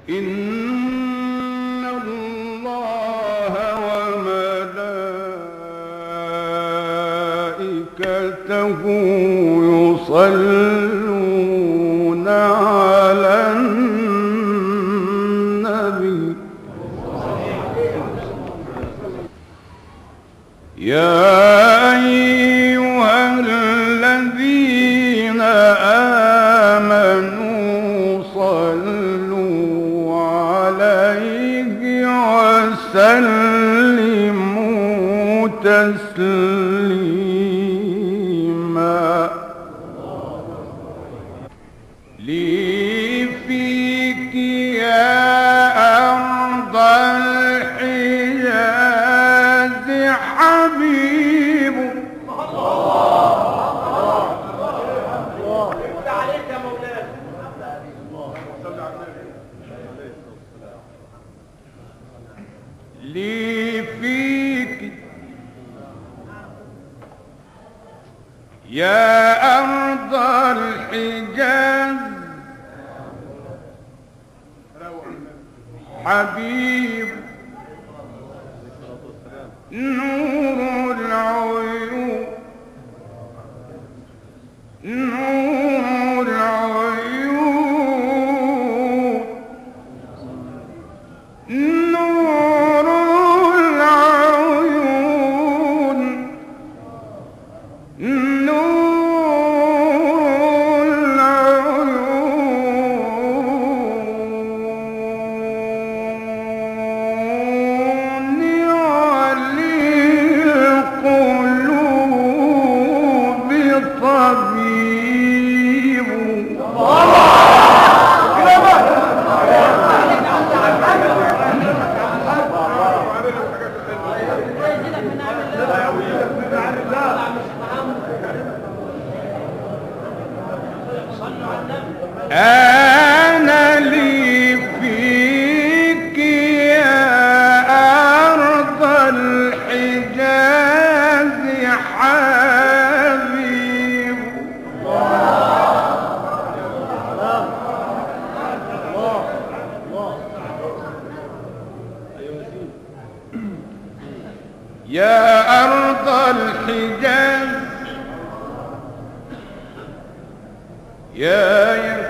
إن الله وملائكته يصلون على النبي يا أيها الذين آمنوا صلوا عليه وسلموا تسليما لي فيك يا أرض الحجاز حبيب لي فيك يا أرض الحجاز حبيب نور العيون نور العيون نور العيون نور العيون علي القلوب طبيب أنا لي فيك يا أرض الحجاز حبيب يا أرض الحجاز يا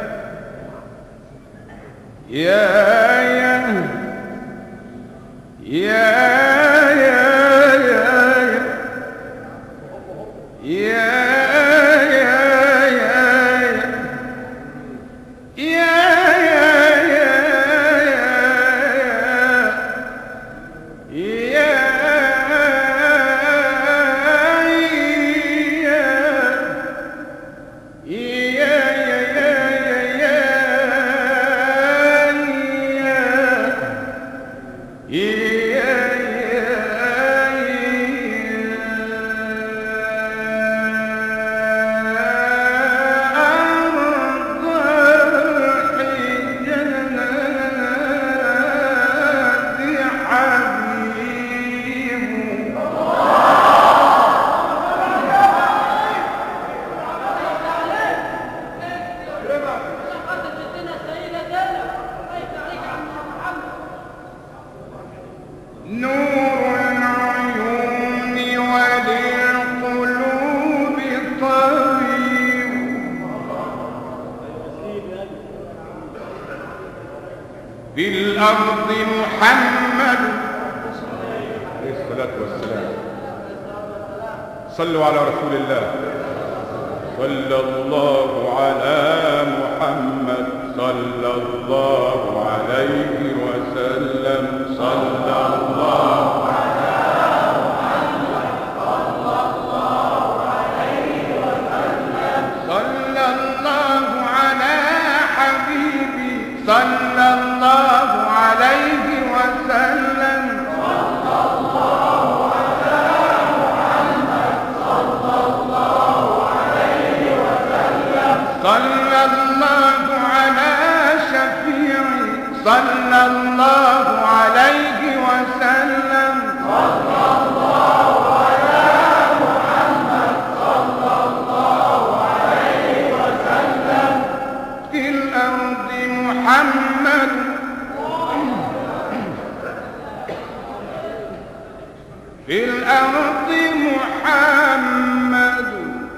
نور العيون وللقلوب طبيب في الأرض محمد عليه الصلاة والسلام. صلوا على رسول الله. صلى الله على محمد صلى الله عليه وسلم. صلى الله على محمد صلى الله عليه وسلم. صلى الله على حبيبي صلى الله عليه وسلم. صلى الله على محمد صلى الله عليه وسلم. صلى الله على شفيعي صلى الله عليه وسلم. صلى الله على محمد صلى الله عليه وسلم. في الأرض محمد الأرض محمد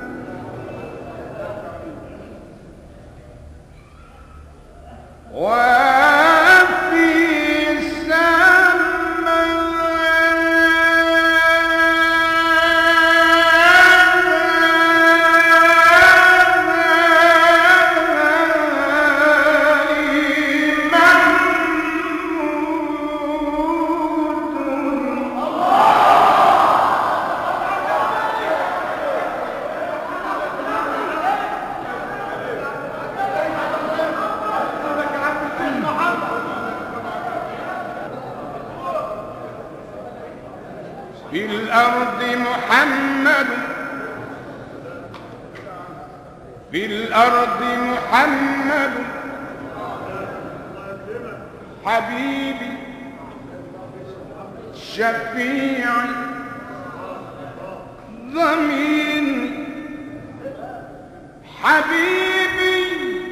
في الأرض محمد في الأرض محمد حبيبي شفيعي ضميني حبيبي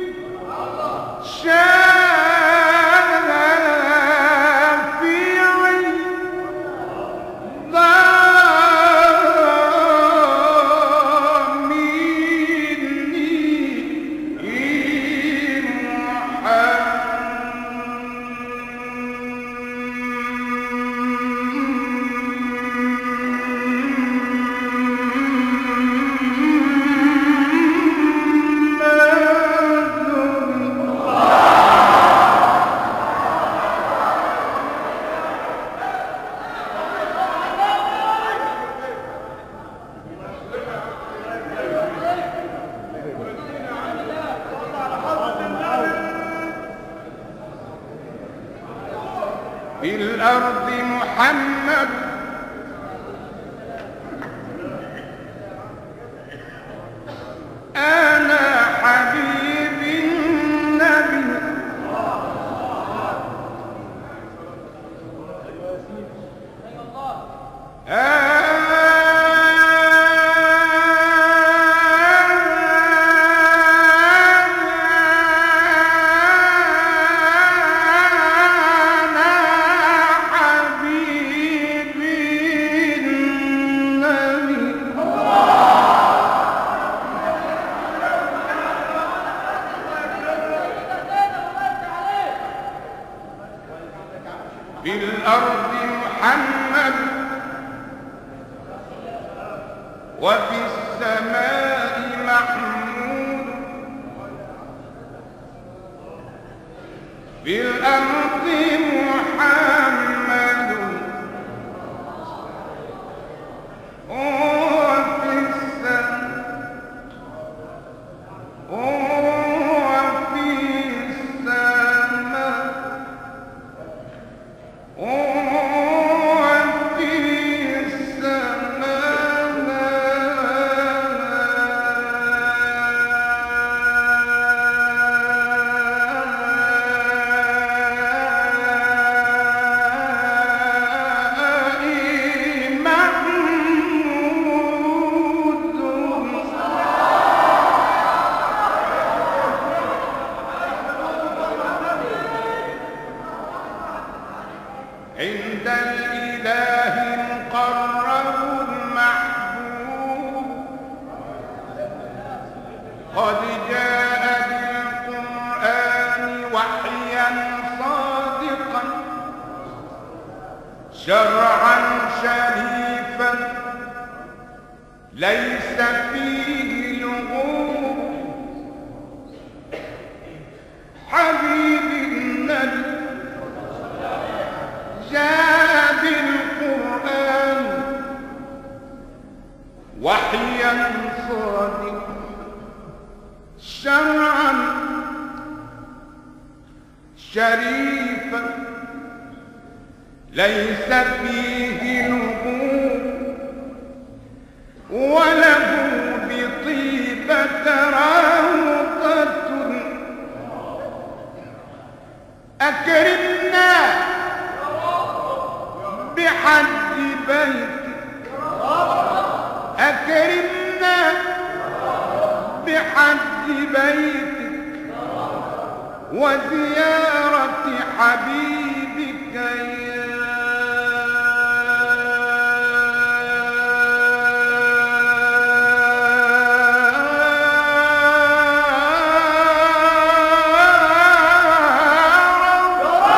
في الأرض محمد أنا حبيب النبي في الأرض محمد وفي السماء محمود في الأرض محمد وفي عند الإله مقرب محبوب قد جاء بالقرآن وحيا صادقا شرعا شريفا ليس فيه لغوب حبيبي النبي جاء بالقرآن وحيا صادقا شرعا شريفا ليس فيه نبوء وله بطيبة روضة أكرمنا بحج بيتك أكرمنا بحج بيتك وزيارة حبيبك